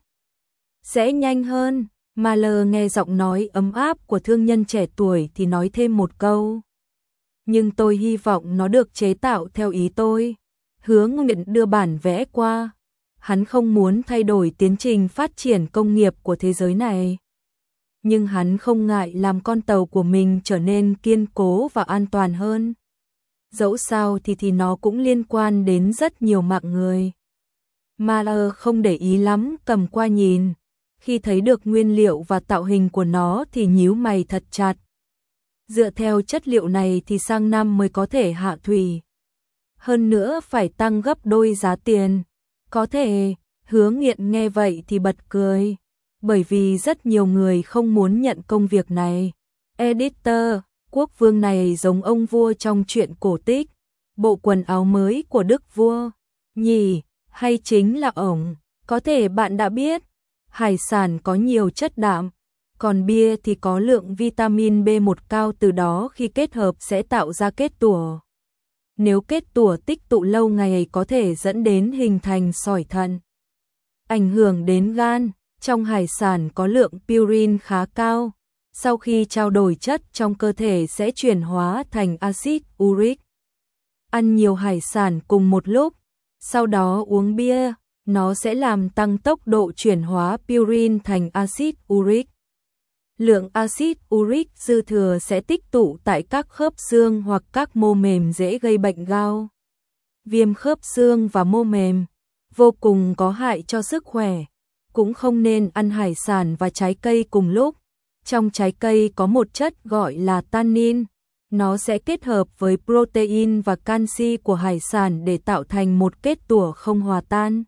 Sẽ nhanh hơn. Mahler nghe giọng nói ấm áp của thương nhân trẻ tuổi thì nói thêm một câu. Nhưng tôi hy vọng nó được chế tạo theo ý tôi. Hứa Nguyện đưa bản vẽ qua. Hắn không muốn thay đổi tiến trình phát triển công nghiệp của thế giới này. Nhưng hắn không ngại làm con tàu của mình trở nên kiên cố và an toàn hơn. Dẫu sao thì nó cũng liên quan đến rất nhiều mạng người. Mahler không để ý lắm, cầm qua nhìn. Khi thấy được nguyên liệu và tạo hình của nó thì nhíu mày thật chặt. Dựa theo chất liệu này thì sang năm mới có thể hạ thủy. Hơn nữa phải tăng gấp đôi giá tiền. Có thể. Hứa Nghiện nghe vậy thì bật cười. Bởi vì rất nhiều người không muốn nhận công việc này. Editor, quốc vương này giống ông vua trong truyện cổ tích. Bộ quần áo mới của đức vua. Nhỉ, hay chính là ổng. Có thể bạn đã biết, hải sản có nhiều chất đạm, còn bia thì có lượng vitamin B1 cao, từ đó khi kết hợp sẽ tạo ra kết tủa. Nếu kết tủa tích tụ lâu ngày có thể dẫn đến hình thành sỏi thận, ảnh hưởng đến gan. Trong hải sản có lượng purin khá cao, sau khi trao đổi chất trong cơ thể sẽ chuyển hóa thành axit uric. Ăn nhiều hải sản cùng một lúc, sau đó uống bia, nó sẽ làm tăng tốc độ chuyển hóa purin thành axit uric. Lượng axit uric dư thừa sẽ tích tụ tại các khớp xương hoặc các mô mềm, dễ gây bệnh gao. Viêm khớp xương và mô mềm vô cùng có hại cho sức khỏe. Cũng không nên ăn hải sản và trái cây cùng lúc. Trong trái cây có một chất gọi là tannin. Nó sẽ kết hợp với protein và canxi của hải sản để tạo thành một kết tủa không hòa tan.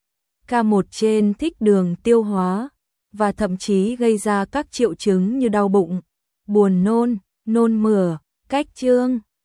K1 trên thích đường tiêu hóa và thậm chí gây ra các triệu chứng như đau bụng, buồn nôn, nôn mửa, cách chương.